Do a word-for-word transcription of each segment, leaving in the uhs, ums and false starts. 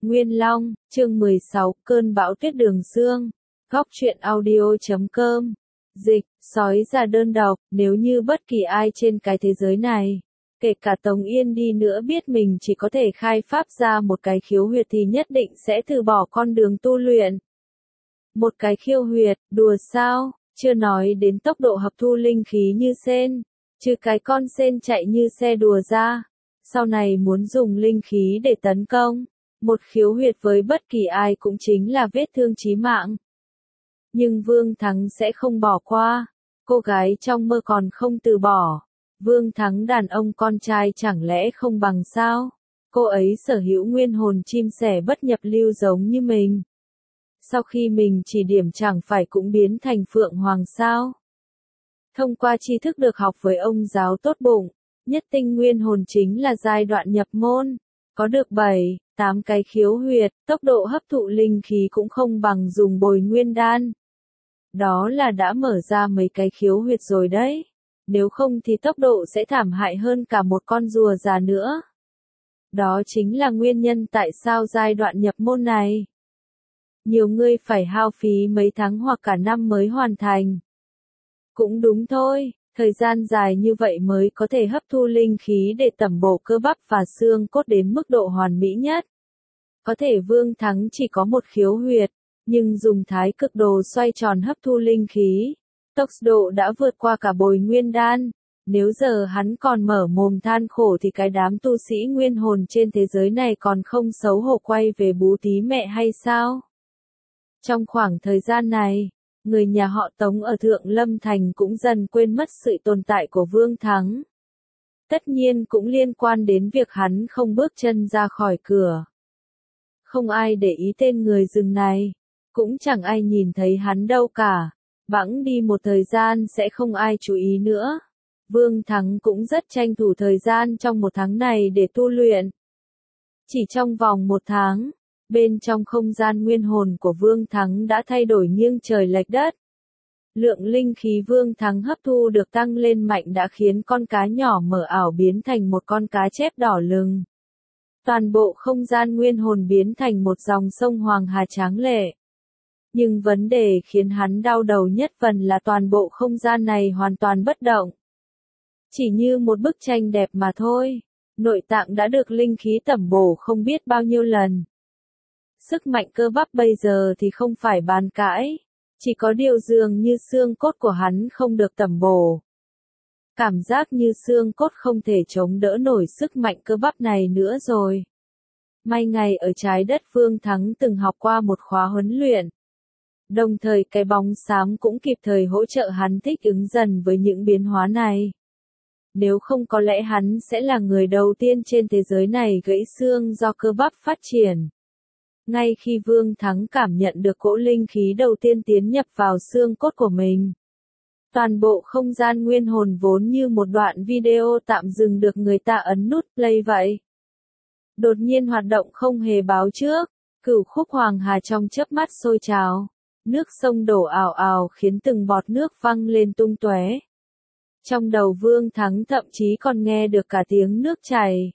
Nguyên Long, chương mười sáu, cơn bão tuyết đường sương. Góc truyện audio chấm com. Dịch, sói già đơn độc, nếu như bất kỳ ai trên cái thế giới này, kể cả Tống Yên đi nữa biết mình chỉ có thể khai pháp ra một cái khiếu huyệt thì nhất định sẽ từ bỏ con đường tu luyện. Một cái khiêu huyệt, đùa sao, chưa nói đến tốc độ hấp thu linh khí như sên, trừ cái con sên chạy như xe đùa ra, sau này muốn dùng linh khí để tấn công. Một khiếu huyệt với bất kỳ ai cũng chính là vết thương chí mạng. Nhưng Vương Thắng sẽ không bỏ qua. Cô gái trong mơ còn không từ bỏ. Vương Thắng đàn ông con trai chẳng lẽ không bằng sao? Cô ấy sở hữu nguyên hồn chim sẻ bất nhập lưu giống như mình. Sau khi mình chỉ điểm chẳng phải cũng biến thành Phượng Hoàng sao? Thông qua tri thức được học với ông giáo tốt bụng, nhất tinh nguyên hồn chính là giai đoạn nhập môn. Có được bảy, tám cái khiếu huyệt, tốc độ hấp thụ linh khí cũng không bằng dùng bồi nguyên đan. Đó là đã mở ra mấy cái khiếu huyệt rồi đấy. Nếu không thì tốc độ sẽ thảm hại hơn cả một con rùa già nữa. Đó chính là nguyên nhân tại sao giai đoạn nhập môn này, nhiều người phải hao phí mấy tháng hoặc cả năm mới hoàn thành. Cũng đúng thôi. Thời gian dài như vậy mới có thể hấp thu linh khí để tẩm bổ cơ bắp và xương cốt đến mức độ hoàn mỹ nhất. Có thể Vương Thắng chỉ có một khiếu huyệt, nhưng dùng thái cực đồ xoay tròn hấp thu linh khí. Tốc độ đã vượt qua cả bồi nguyên đan. Nếu giờ hắn còn mở mồm than khổ thì cái đám tu sĩ nguyên hồn trên thế giới này còn không xấu hổ quay về bú tí mẹ hay sao? Trong khoảng thời gian này, người nhà họ Tống ở Thượng Lâm Thành cũng dần quên mất sự tồn tại của Vương Thắng. Tất nhiên cũng liên quan đến việc hắn không bước chân ra khỏi cửa. Không ai để ý tên người rừng này, cũng chẳng ai nhìn thấy hắn đâu cả. Bẵng đi một thời gian sẽ không ai chú ý nữa. Vương Thắng cũng rất tranh thủ thời gian trong một tháng này để tu luyện. Chỉ trong vòng một tháng, bên trong không gian nguyên hồn của Vương Thắng đã thay đổi nghiêng trời lệch đất. Lượng linh khí Vương Thắng hấp thu được tăng lên mạnh đã khiến con cá nhỏ mờ ảo biến thành một con cá chép đỏ lừng. Toàn bộ không gian nguyên hồn biến thành một dòng sông Hoàng Hà tráng lệ. Nhưng vấn đề khiến hắn đau đầu nhất phần là toàn bộ không gian này hoàn toàn bất động. Chỉ như một bức tranh đẹp mà thôi. Nội tạng đã được linh khí tẩm bổ không biết bao nhiêu lần. Sức mạnh cơ bắp bây giờ thì không phải bàn cãi. Chỉ có điều dường như xương cốt của hắn không được tẩm bổ. Cảm giác như xương cốt không thể chống đỡ nổi sức mạnh cơ bắp này nữa rồi. May ngày ở trái đất Vương Thắng từng học qua một khóa huấn luyện. Đồng thời cái bóng xám cũng kịp thời hỗ trợ hắn thích ứng dần với những biến hóa này. Nếu không có lẽ hắn sẽ là người đầu tiên trên thế giới này gãy xương do cơ bắp phát triển. Ngay khi Vương Thắng cảm nhận được cỗ linh khí đầu tiên tiến nhập vào xương cốt của mình, toàn bộ không gian nguyên hồn vốn như một đoạn video tạm dừng được người ta ấn nút play vậy. Đột nhiên hoạt động không hề báo trước, cửu khúc Hoàng Hà trong chớp mắt sôi trào, nước sông đổ ào ào khiến từng bọt nước văng lên tung tóe. Trong đầu Vương Thắng thậm chí còn nghe được cả tiếng nước chảy.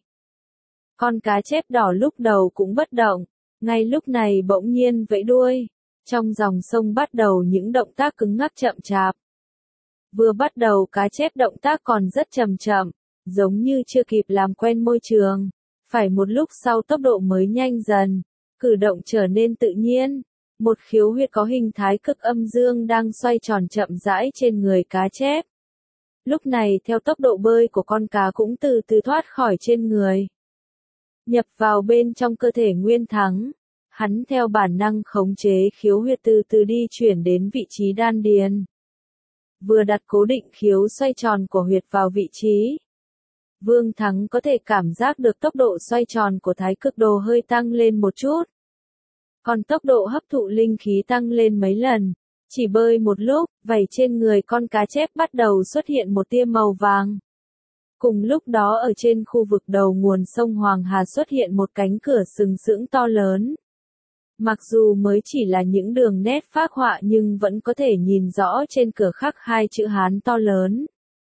Con cá chép đỏ lúc đầu cũng bất động. Ngay lúc này bỗng nhiên vẫy đuôi, trong dòng sông bắt đầu những động tác cứng ngắc chậm chạp. Vừa bắt đầu cá chép động tác còn rất chậm chậm, giống như chưa kịp làm quen môi trường, phải một lúc sau tốc độ mới nhanh dần, cử động trở nên tự nhiên. Một khiếu huyệt có hình thái cực âm dương đang xoay tròn chậm rãi trên người cá chép. Lúc này theo tốc độ bơi của con cá cũng từ từ thoát khỏi trên người, nhập vào bên trong cơ thể Nguyên Thắng. Hắn theo bản năng khống chế khiếu huyệt từ từ đi chuyển đến vị trí đan điền. Vừa đặt cố định khiếu xoay tròn của huyệt vào vị trí, Vương Thắng có thể cảm giác được tốc độ xoay tròn của thái cực đồ hơi tăng lên một chút. Còn tốc độ hấp thụ linh khí tăng lên mấy lần. Chỉ bơi một lúc, vảy trên người con cá chép bắt đầu xuất hiện một tia màu vàng. Cùng lúc đó ở trên khu vực đầu nguồn sông Hoàng Hà xuất hiện một cánh cửa sừng sững to lớn. Mặc dù mới chỉ là những đường nét phác họa nhưng vẫn có thể nhìn rõ trên cửa khắc hai chữ Hán to lớn.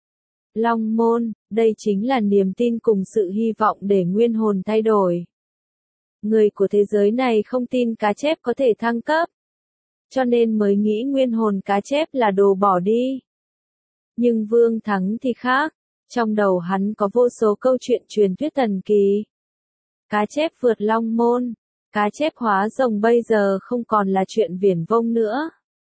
Long môn, đây chính là niềm tin cùng sự hy vọng để nguyên hồn thay đổi. Người của thế giới này không tin cá chép có thể thăng cấp. Cho nên mới nghĩ nguyên hồn cá chép là đồ bỏ đi. Nhưng Vương Thắng thì khác. Trong đầu hắn có vô số câu chuyện truyền thuyết thần kỳ. Cá chép vượt long môn. Cá chép hóa rồng bây giờ không còn là chuyện viển vông nữa.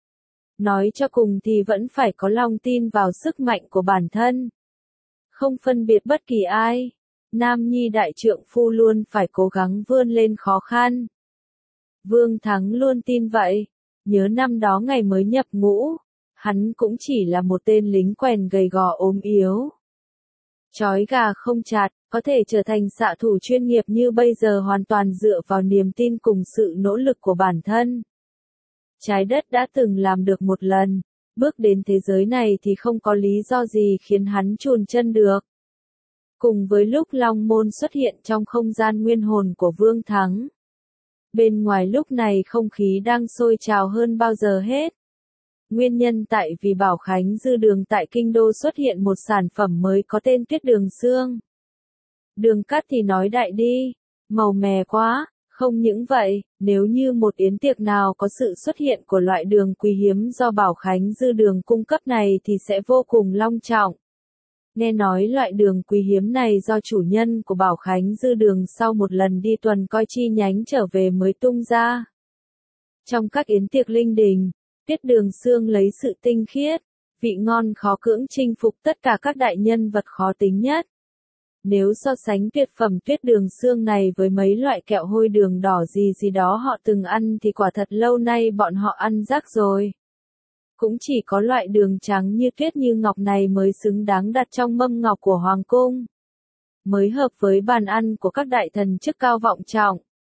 Nói cho cùng thì vẫn phải có lòng tin vào sức mạnh của bản thân. Không phân biệt bất kỳ ai. Nam nhi đại trượng phu luôn phải cố gắng vươn lên khó khăn. Vương Thắng luôn tin vậy. Nhớ năm đó ngày mới nhập ngũ, hắn cũng chỉ là một tên lính quèn gầy gò ốm yếu. Chói gà không chặt, có thể trở thành xạ thủ chuyên nghiệp như bây giờ hoàn toàn dựa vào niềm tin cùng sự nỗ lực của bản thân. Trái đất đã từng làm được một lần, bước đến thế giới này thì không có lý do gì khiến hắn chùn chân được. Cùng với lúc Long Môn xuất hiện trong không gian nguyên hồn của Vương Thắng. Bên ngoài lúc này không khí đang sôi trào hơn bao giờ hết. Nguyên nhân tại vì Bảo Khánh Dư Đường tại Kinh Đô xuất hiện một sản phẩm mới có tên Tuyết Đường Xương. Đường cắt thì nói đại đi, màu mè quá, không những vậy, nếu như một yến tiệc nào có sự xuất hiện của loại đường quý hiếm do Bảo Khánh Dư Đường cung cấp này thì sẽ vô cùng long trọng. Nghe nói loại đường quý hiếm này do chủ nhân của Bảo Khánh Dư Đường sau một lần đi tuần coi chi nhánh trở về mới tung ra. Trong các yến tiệc linh đình, Tuyết Đường Xương lấy sự tinh khiết, vị ngon khó cưỡng chinh phục tất cả các đại nhân vật khó tính nhất. Nếu so sánh tuyệt phẩm Tuyết Đường Xương này với mấy loại kẹo hôi đường đỏ gì gì đó họ từng ăn thì quả thật lâu nay bọn họ ăn rác rồi. Cũng chỉ có loại đường trắng như tuyết như ngọc này mới xứng đáng đặt trong mâm ngọc của Hoàng cung. Mới hợp với bàn ăn của các đại thần chức cao vọng trọng.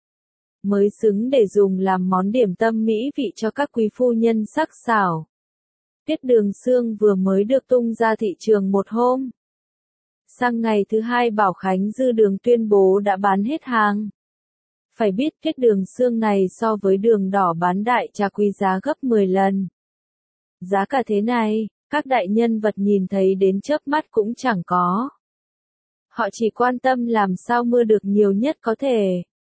Mới xứng để dùng làm món điểm tâm mỹ vị cho các quý phu nhân sắc sảo. Tuyết Đường Xương vừa mới được tung ra thị trường một hôm. Sang ngày thứ hai Bảo Khánh Dư Đường tuyên bố đã bán hết hàng. Phải biết Tuyết Đường Xương này so với đường đỏ bán đại trà quý giá gấp mười lần. Giá cả thế này, các đại nhân vật nhìn thấy đến chớp mắt cũng chẳng có. Họ chỉ quan tâm làm sao mua được nhiều nhất có thể.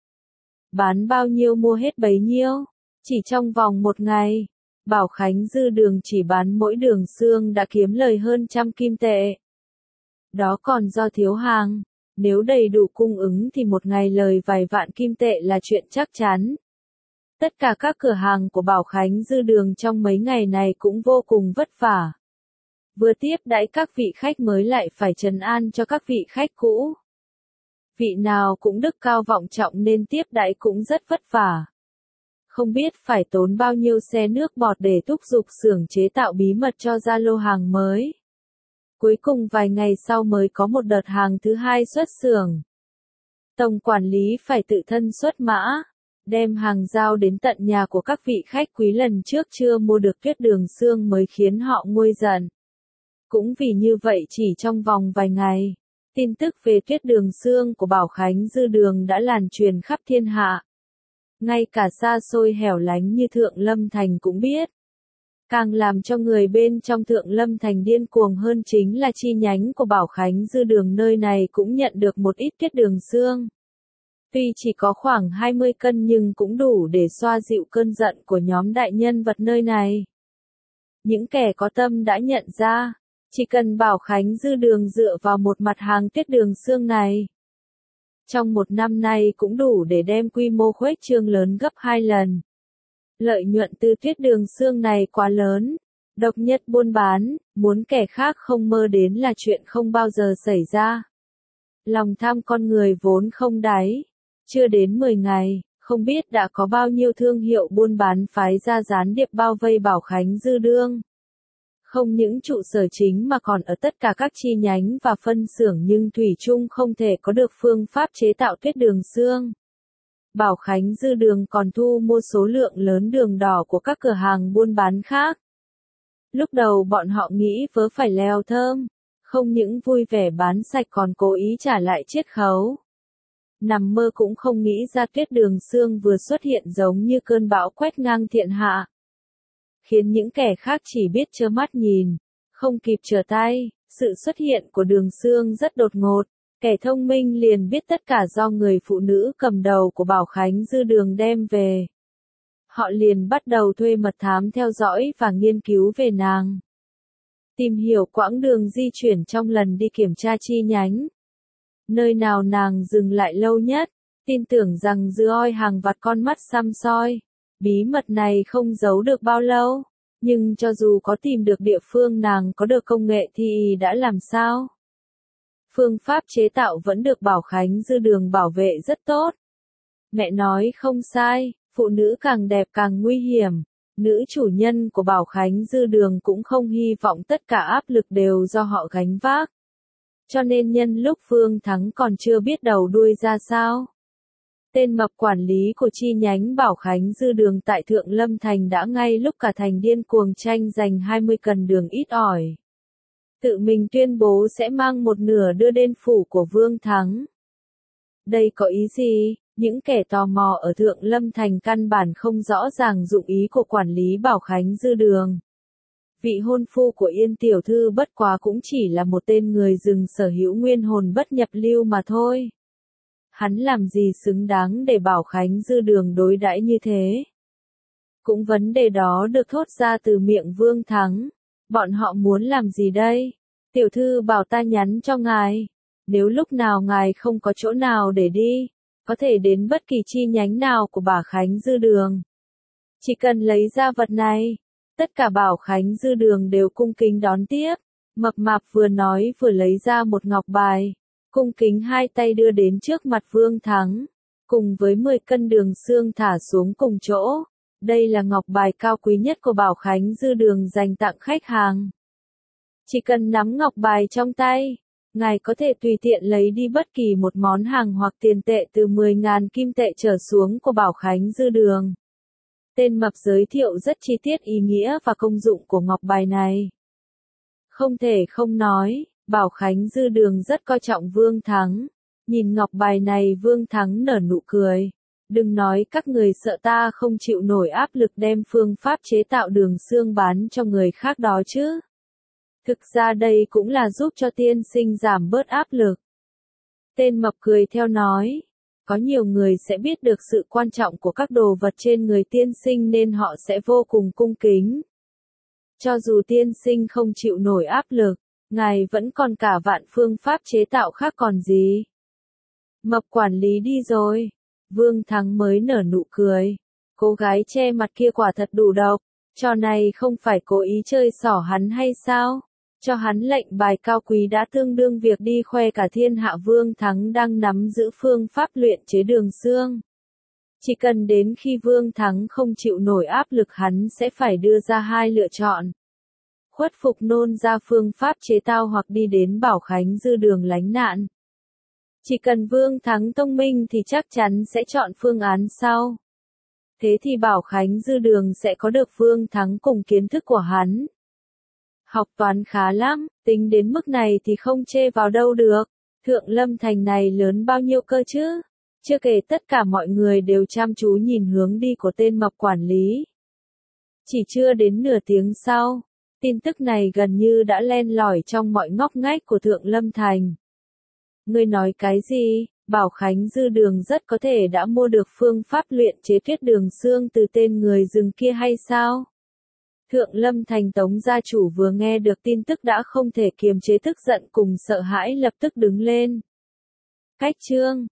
Bán bao nhiêu mua hết bấy nhiêu. Chỉ trong vòng một ngày, Bảo Khánh Dư Đường chỉ bán mỗi đường xương đã kiếm lời hơn trăm kim tệ. Đó còn do thiếu hàng, nếu đầy đủ cung ứng thì một ngày lời vài vạn kim tệ là chuyện chắc chắn. Tất cả các cửa hàng của Bảo Khánh Dư Đường trong mấy ngày này cũng vô cùng vất vả. Vừa tiếp đãi các vị khách mới lại phải trấn an cho các vị khách cũ. Vị nào cũng đức cao vọng trọng nên tiếp đãi cũng rất vất vả. Không biết phải tốn bao nhiêu xe nước bọt để thúc giục xưởng chế tạo bí mật cho ra lô hàng mới. Cuối cùng vài ngày sau mới có một đợt hàng thứ hai xuất xưởng. Tổng quản lý phải tự thân xuất mã, đem hàng giao đến tận nhà của các vị khách quý lần trước chưa mua được Tuyết Đường Xương mới khiến họ nguôi giận. Cũng vì như vậy chỉ trong vòng vài ngày, tin tức về Tuyết Đường Xương của Bảo Khánh Dư Đường đã lan truyền khắp thiên hạ. Ngay cả xa xôi hẻo lánh như Thượng Lâm Thành cũng biết. Càng làm cho người bên trong Thượng Lâm Thành điên cuồng hơn chính là chi nhánh của Bảo Khánh Dư Đường nơi này cũng nhận được một ít Tuyết Đường Xương. Tuy chỉ có khoảng hai mươi cân nhưng cũng đủ để xoa dịu cơn giận của nhóm đại nhân vật nơi này. Những kẻ có tâm đã nhận ra, chỉ cần Bảo Khánh Dư Đường dựa vào một mặt hàng Tuyết Đường Xương này. Trong một năm nay cũng đủ để đem quy mô khuếch trương lớn gấp hai lần. Lợi nhuận từ Tuyết Đường Xương này quá lớn, độc nhất buôn bán, muốn kẻ khác không mơ đến là chuyện không bao giờ xảy ra. Lòng tham con người vốn không đáy. Chưa đến mười ngày, không biết đã có bao nhiêu thương hiệu buôn bán phái ra gián điệp bao vây Bảo Khánh Dư Đường. Không những trụ sở chính mà còn ở tất cả các chi nhánh và phân xưởng nhưng thủy chung không thể có được phương pháp chế tạo Tuyết Đường Xương. Bảo Khánh Dư Đường còn thu mua số lượng lớn đường đỏ của các cửa hàng buôn bán khác. Lúc đầu bọn họ nghĩ vớ phải leo thơm, không những vui vẻ bán sạch còn cố ý trả lại chiết khấu. Nằm mơ cũng không nghĩ ra Tuyết Đường Xương vừa xuất hiện giống như cơn bão quét ngang thiên hạ. Khiến những kẻ khác chỉ biết trơ mắt nhìn, không kịp trở tay, sự xuất hiện của Đường Xương rất đột ngột, Kẻ thông minh liền biết tất cả do người phụ nữ cầm đầu của Bảo Khánh Dư Đường đem về. Họ liền bắt đầu thuê mật thám theo dõi và nghiên cứu về nàng. Tìm hiểu quãng đường di chuyển trong lần đi kiểm tra chi nhánh. Nơi nào nàng dừng lại lâu nhất, tin tưởng rằng giữa oi hàng vặt con mắt săm soi, bí mật này không giấu được bao lâu, nhưng cho dù có tìm được địa phương nàng có được công nghệ thì đã làm sao? Phương pháp chế tạo vẫn được Bảo Khánh Dư Đường bảo vệ rất tốt. Mẹ nói không sai, phụ nữ càng đẹp càng nguy hiểm. Nữ chủ nhân của Bảo Khánh Dư Đường cũng không hy vọng tất cả áp lực đều do họ gánh vác. Cho nên nhân lúc Phương Thắng còn chưa biết đầu đuôi ra sao. Tên mập quản lý của chi nhánh Bảo Khánh Dư Đường tại Thượng Lâm Thành đã ngay lúc cả thành điên cuồng tranh giành hai mươi cần đường ít ỏi. Tự mình tuyên bố sẽ mang một nửa đưa đến phủ của Vương Thắng. Đây có ý gì? Những kẻ tò mò ở Thượng Lâm Thành căn bản không rõ ràng dụng ý của quản lý Bảo Khánh Dư Đường. Vị hôn phu của Yên tiểu thư bất quá cũng chỉ là một tên người rừng sở hữu nguyên hồn bất nhập lưu mà thôi. Hắn làm gì xứng đáng để Bảo Khánh Dư Đường đối đãi như thế? Cũng vấn đề đó được thốt ra từ miệng Vương Thắng. Bọn họ muốn làm gì đây? Tiểu thư bảo ta nhắn cho ngài. Nếu lúc nào ngài không có chỗ nào để đi, có thể đến bất kỳ chi nhánh nào của Bảo Khánh Dư Đường. Chỉ cần lấy ra vật này, tất cả Bảo Khánh Dư Đường đều cung kính đón tiếp. Mập mạp vừa nói vừa lấy ra một ngọc bài, cung kính hai tay đưa đến trước mặt Vương Thắng, cùng với mười cân đường xương thả xuống cùng chỗ. Đây là ngọc bài cao quý nhất của Bảo Khánh Dư Đường dành tặng khách hàng. Chỉ cần nắm ngọc bài trong tay, ngài có thể tùy tiện lấy đi bất kỳ một món hàng hoặc tiền tệ từ mười nghìn kim tệ trở xuống của Bảo Khánh Dư Đường. Tên mập giới thiệu rất chi tiết ý nghĩa và công dụng của ngọc bài này. Không thể không nói, Bảo Khánh Dư Đường rất coi trọng Vương Thắng. Nhìn ngọc bài này Vương Thắng nở nụ cười. Đừng nói các người sợ ta không chịu nổi áp lực đem phương pháp chế tạo đường xương bán cho người khác đó chứ. Thực ra đây cũng là giúp cho tiên sinh giảm bớt áp lực. Tên mập cười theo nói, có nhiều người sẽ biết được sự quan trọng của các đồ vật trên người tiên sinh nên họ sẽ vô cùng cung kính. Cho dù tiên sinh không chịu nổi áp lực, ngài vẫn còn cả vạn phương pháp chế tạo khác còn gì. Mập quản lý đi rồi. Vương Thắng mới nở nụ cười. Cô gái che mặt kia quả thật đủ độc. Trò này không phải cố ý chơi xỏ hắn hay sao? Cho hắn lệnh bài cao quý đã tương đương việc đi khoe cả thiên hạ. Vương Thắng đang nắm giữ phương pháp luyện chế đường xương. Chỉ cần đến khi Vương Thắng không chịu nổi áp lực hắn sẽ phải đưa ra hai lựa chọn. Khuất phục nôn ra phương pháp chế tạo hoặc đi đến Bảo Khánh Dư Đường lánh nạn. Chỉ cần Vương Thắng thông minh thì chắc chắn sẽ chọn phương án sau. Thế thì Bảo Khánh Dư Đường sẽ có được Vương Thắng cùng kiến thức của hắn. Học toán khá lắm, tính đến mức này thì không chê vào đâu được. Thượng Lâm Thành này lớn bao nhiêu cơ chứ? Chưa kể tất cả mọi người đều chăm chú nhìn hướng đi của tên mập quản lý. Chỉ chưa đến nửa tiếng sau, tin tức này gần như đã len lỏi trong mọi ngóc ngách của Thượng Lâm Thành. Ngươi nói cái gì? Bảo Khánh Dư Đường rất có thể đã mua được phương pháp luyện chế tuyết đường xương từ tên người rừng kia hay sao? Thượng Lâm Thành Tống gia chủ vừa nghe được tin tức đã không thể kiềm chế tức giận cùng sợ hãi lập tức đứng lên. Cách chương